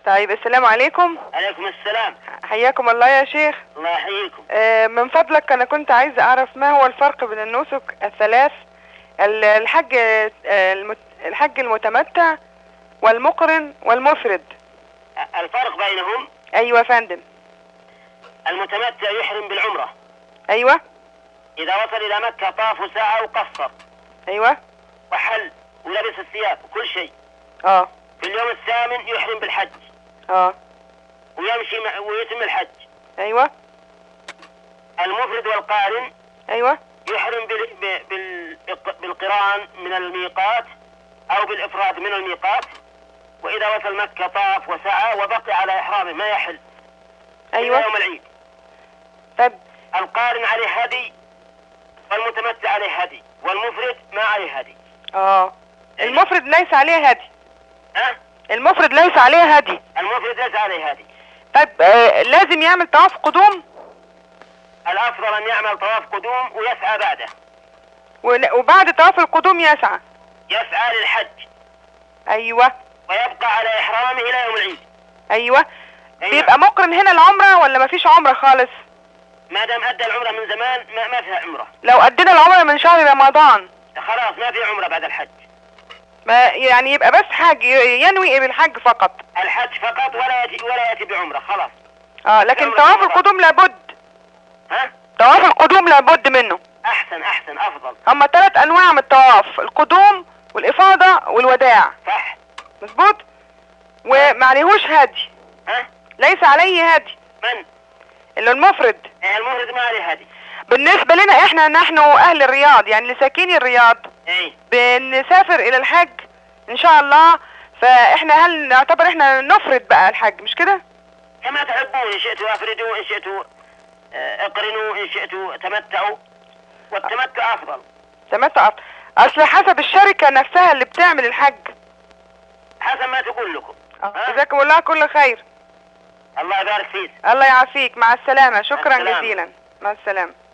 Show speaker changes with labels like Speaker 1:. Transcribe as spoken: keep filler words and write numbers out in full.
Speaker 1: طيب السلام عليكم.
Speaker 2: عليكم السلام.
Speaker 1: حياكم الله يا شيخ.
Speaker 2: الله يحييكم.
Speaker 1: آه من فضلك انا كنت عايز اعرف ما هو الفرق بين النسك الثلاث، ال- الحج آه، المت- الحج المتمتع والمقرن والمفرد.
Speaker 2: الفرق بينهم:
Speaker 1: ايوه يا فندم.
Speaker 2: المتمتع يحرم بالعمرة،
Speaker 1: ايوه
Speaker 2: إذا وصل إلى مكة طاف وسعى وقصر
Speaker 1: ايوه
Speaker 2: وحل ولبس الثياب وكل شيء.
Speaker 1: اه
Speaker 2: في اليوم الثامن يحرم بالحج
Speaker 1: اه
Speaker 2: ويمشي مع- ويتم الحج.
Speaker 1: ايوه
Speaker 2: المفرد والقارن
Speaker 1: ايوه
Speaker 2: يحرم بال... ب- بال... بالقران من الميقات أو بالإفراد من الميقات، وإذا وصل مكة طاف وسعى وبقي على إحرامه ما يحل
Speaker 1: ايوه.
Speaker 2: إلى يوم العيد.
Speaker 1: طب
Speaker 2: القارن عليه هدي والمتمتع عليه هدي والمفرد ما عليه هدي.
Speaker 1: اه المفرد ليس عليه هدي.
Speaker 2: ها؟
Speaker 1: المفرد ليس عليه هدي.
Speaker 2: المفرد ليس عليه هدي.
Speaker 1: طيب آه لازم يعمل طواف قدوم؟
Speaker 2: الأفضل أن يعمل طواف قدوم ويسعى بعده.
Speaker 1: ون- وبعد طواف القدوم يسعى.
Speaker 2: يسعى للحج
Speaker 1: ايوه
Speaker 2: ويبقى على إحرامه إلى يوم العيد.
Speaker 1: ايوه.
Speaker 2: أيوة.
Speaker 1: بيبقى مقرن هنا العمرة ولا مفيش عمرة خالص؟
Speaker 2: ما دام أدى العمرة من زمان ما, ما فيها عمرة.
Speaker 1: لو أدينا العمرة من شهر رمضان
Speaker 2: خلاص ما في عمرة بعد الحج.
Speaker 1: ما يعني يبقى بس حج، ينوي بالحج فقط.
Speaker 2: الحج فقط ولا يأتي ولا يأتي بعمرة خلاص.
Speaker 1: اه لكن
Speaker 2: عمرة
Speaker 1: طواف
Speaker 2: رمضان.
Speaker 1: القدوم لابد.
Speaker 2: ها؟
Speaker 1: طواف القدوم لابد منه.
Speaker 2: أحسن أحسن أفضل.
Speaker 1: هما ثلاث انواع من الطواف: القدوم والافاضة والوداع.
Speaker 2: صح.
Speaker 1: مظبوط. ومعليهوش هدي.
Speaker 2: ها؟
Speaker 1: ليس عليه هدي.
Speaker 2: من؟
Speaker 1: اللي المفرد.
Speaker 2: إيه المفرد ما عليه هدي.
Speaker 1: بالنسبة لنا احنا نحن اهل الرياض، يعني لساكني الرياض
Speaker 2: إيه.
Speaker 1: بنسافر الى الحج ان شاء الله، فاحنا هل نعتبر احنا نفرد بقى الحج مش كده؟
Speaker 2: كما تحبون، إن شئتوا أفردوا، إن شئتوا آه، اقرنوا، إن شئتوا تمتعوا، والتمتع أفضل.
Speaker 1: تمتع أفضل. اصل حسب الشركة نفسها اللي بتعمل الحج.
Speaker 2: حسب ما تقول لكم. ها؟
Speaker 1: جزاكم الله كل خير.
Speaker 2: الله يبارك فيك.
Speaker 1: الله يعافيك. مع السلامة. شكرا
Speaker 2: السلامة.
Speaker 1: جزيلا. مع السلامة.